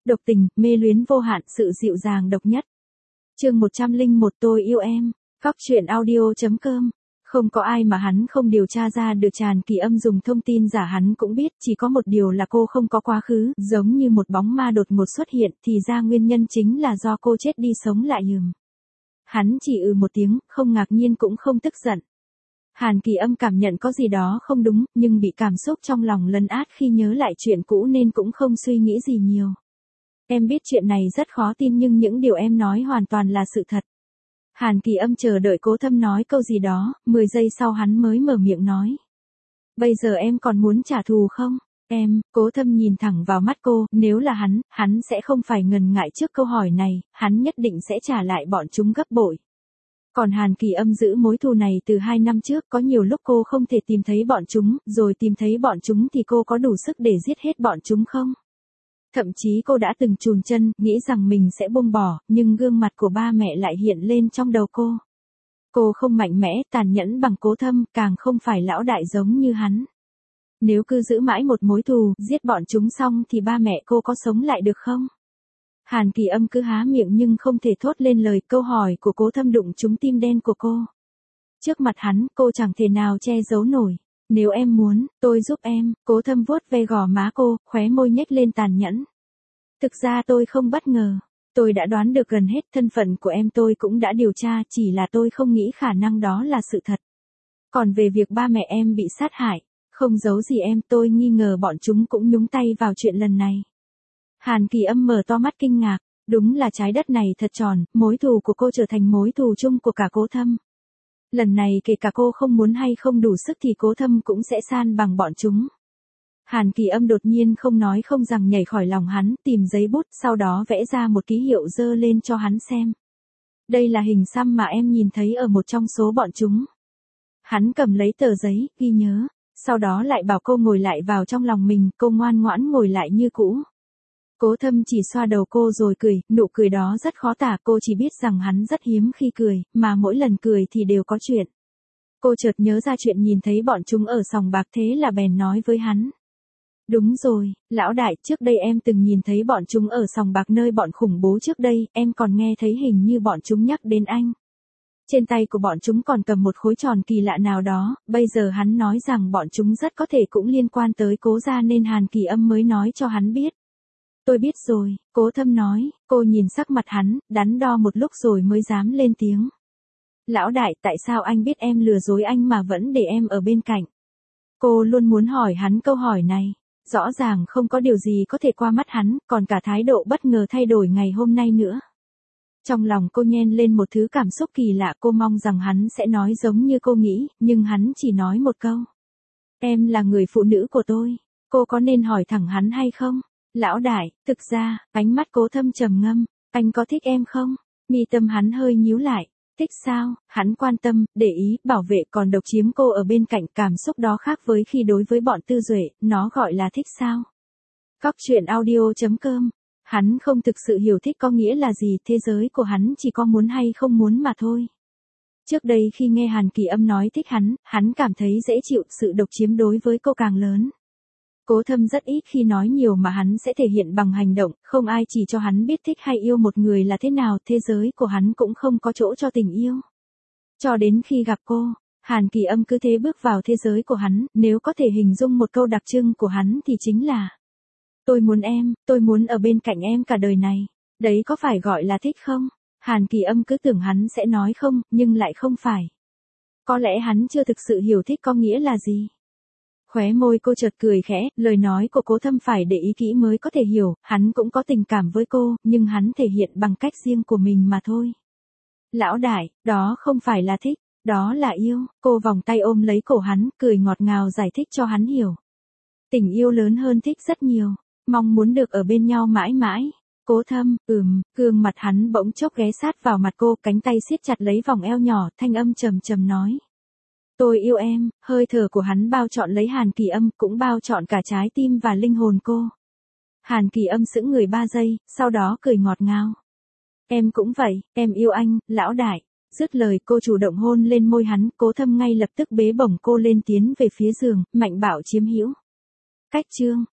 Độc tình, mê luyến vô hạn, sự dịu dàng độc nhất. Chương 101 tôi yêu em. Cóc truyện audio.com. Không có ai mà hắn không điều tra ra được. Tràn Kỳ Âm dùng thông tin giả hắn cũng biết, chỉ có một điều là cô không có quá khứ, giống như một bóng ma đột ngột xuất hiện, thì ra nguyên nhân chính là do cô chết đi sống lại. Hắn chỉ một tiếng, không ngạc nhiên cũng không tức giận. Hàn Kỳ Âm cảm nhận có gì đó không đúng, nhưng bị cảm xúc trong lòng lấn át khi nhớ lại chuyện cũ nên cũng không suy nghĩ gì nhiều. Em biết chuyện này rất khó tin nhưng những điều em nói hoàn toàn là sự thật. Hàn Kỳ Âm chờ đợi Cố Thâm nói câu gì đó, 10 giây sau hắn mới mở miệng nói. Bây giờ em còn muốn trả thù không? Cố Thâm nhìn thẳng vào mắt cô, nếu là hắn sẽ không phải ngần ngại trước câu hỏi này, hắn nhất định sẽ trả lại bọn chúng gấp bội. Còn Hàn Kỳ Âm giữ mối thù này từ 2 năm trước, có nhiều lúc cô không thể tìm thấy bọn chúng, rồi tìm thấy bọn chúng thì cô có đủ sức để giết hết bọn chúng không? Thậm chí cô đã từng chùn chân, nghĩ rằng mình sẽ buông bỏ, nhưng gương mặt của ba mẹ lại hiện lên trong đầu cô. Cô không mạnh mẽ, tàn nhẫn bằng Cố Thâm, càng không phải lão đại giống như hắn. Nếu cứ giữ mãi một mối thù, giết bọn chúng xong thì ba mẹ cô có sống lại được không? Hàn Kỳ Âm cứ há miệng nhưng không thể thốt lên lời. Câu hỏi của Cố Thâm đụng trúng tim đen của cô. Trước mặt hắn, cô chẳng thể nào che giấu nổi. Nếu em muốn, tôi giúp em. Cố Thâm vuốt ve gò má cô, khóe môi nhếch lên tàn nhẫn. Thực ra tôi không bất ngờ. Tôi đã đoán được gần hết thân phận của em, tôi cũng đã điều tra, chỉ là tôi không nghĩ khả năng đó là sự thật. Còn về việc ba mẹ em bị sát hại, không giấu gì em, tôi nghi ngờ bọn chúng cũng nhúng tay vào chuyện lần này. Hàn Kỳ Âm mở to mắt kinh ngạc, đúng là trái đất này thật tròn, mối thù của cô trở thành mối thù chung của cả Cố Thâm. Lần này kể cả cô không muốn hay không đủ sức thì Cố Thâm cũng sẽ san bằng bọn chúng. Hàn Kỳ Âm đột nhiên không nói không rằng nhảy khỏi lòng hắn, tìm giấy bút, sau đó vẽ ra một ký hiệu dơ lên cho hắn xem. Đây là hình xăm mà em nhìn thấy ở một trong số bọn chúng. Hắn cầm lấy tờ giấy, ghi nhớ, sau đó lại bảo cô ngồi lại vào trong lòng mình, cô ngoan ngoãn ngồi lại như cũ. Cố Thâm chỉ xoa đầu cô rồi cười, nụ cười đó rất khó tả, cô chỉ biết rằng hắn rất hiếm khi cười, mà mỗi lần cười thì đều có chuyện. Cô chợt nhớ ra chuyện nhìn thấy bọn chúng ở sòng bạc, thế là bèn nói với hắn. Đúng rồi, lão đại, trước đây em từng nhìn thấy bọn chúng ở sòng bạc nơi bọn khủng bố trước đây, em còn nghe thấy hình như bọn chúng nhắc đến anh. Trên tay của bọn chúng còn cầm một khối tròn kỳ lạ nào đó, bây giờ hắn nói rằng bọn chúng rất có thể cũng liên quan tới Cố gia nên Hàn Kỳ Âm mới nói cho hắn biết. Tôi biết rồi, Cố Thâm nói, cô nhìn sắc mặt hắn, đắn đo một lúc rồi mới dám lên tiếng. Lão đại, tại sao anh biết em lừa dối anh mà vẫn để em ở bên cạnh? Cô luôn muốn hỏi hắn câu hỏi này. Rõ ràng không có điều gì có thể qua mắt hắn, còn cả thái độ bất ngờ thay đổi ngày hôm nay nữa. Trong lòng cô nhen lên một thứ cảm xúc kỳ lạ, cô mong rằng hắn sẽ nói giống như cô nghĩ, nhưng hắn chỉ nói một câu. Em là người phụ nữ của tôi. Cô có nên hỏi thẳng hắn hay không? Lão đại, thực ra, ánh mắt Cố Thâm trầm ngâm, anh có thích em không? Mi tâm hắn hơi nhíu lại. Thích sao? Hắn quan tâm, để ý, bảo vệ, còn độc chiếm cô ở bên cạnh, cảm xúc đó khác với khi đối với bọn Tư Duệ, nó gọi là thích sao? Cóc truyện audio.com. Hắn không thực sự hiểu thích có nghĩa là gì, thế giới của hắn chỉ có muốn hay không muốn mà thôi. Trước đây khi nghe Hàn Kỳ Âm nói thích hắn cảm thấy dễ chịu, sự độc chiếm đối với cô càng lớn. Cố Thâm rất ít khi nói nhiều mà hắn sẽ thể hiện bằng hành động, không ai chỉ cho hắn biết thích hay yêu một người là thế nào, thế giới của hắn cũng không có chỗ cho tình yêu. Cho đến khi gặp cô, Hàn Kỳ Âm cứ thế bước vào thế giới của hắn, nếu có thể hình dung một câu đặc trưng của hắn thì chính là tôi muốn em, tôi muốn ở bên cạnh em cả đời này. Đấy có phải gọi là thích không? Hàn Kỳ Âm cứ tưởng hắn sẽ nói không, nhưng lại không phải. Có lẽ hắn chưa thực sự hiểu thích có nghĩa là gì. Khóe môi cô chợt cười khẽ, lời nói của Cố Thâm phải để ý kỹ mới có thể hiểu, hắn cũng có tình cảm với cô, nhưng hắn thể hiện bằng cách riêng của mình mà thôi. Lão đại, đó không phải là thích, đó là yêu. Cô vòng tay ôm lấy cổ hắn, cười ngọt ngào giải thích cho hắn hiểu. Tình yêu lớn hơn thích rất nhiều, mong muốn được ở bên nhau mãi mãi. Cố Thâm, gương mặt hắn bỗng chốc ghé sát vào mặt cô, cánh tay siết chặt lấy vòng eo nhỏ, thanh âm trầm trầm nói. Tôi yêu em, hơi thở của hắn bao trọn lấy Hàn Kỳ Âm, cũng bao trọn cả trái tim và linh hồn cô. Hàn Kỳ Âm sững người 3 giây, sau đó cười ngọt ngào. Em cũng vậy, em yêu anh, lão đại. Dứt lời cô chủ động hôn lên môi hắn, Cố Thâm ngay lập tức bế bổng cô lên tiến về phía giường, mạnh bạo chiếm hữu. Cách chương